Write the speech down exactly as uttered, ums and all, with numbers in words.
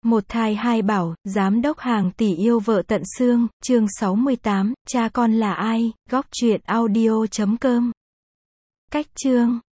Một thai hai bảo, giám đốc hàng tỷ yêu vợ tận xương, chương sáu mươi tám, cha con là ai, góc truyện audio chấm com. Cách chương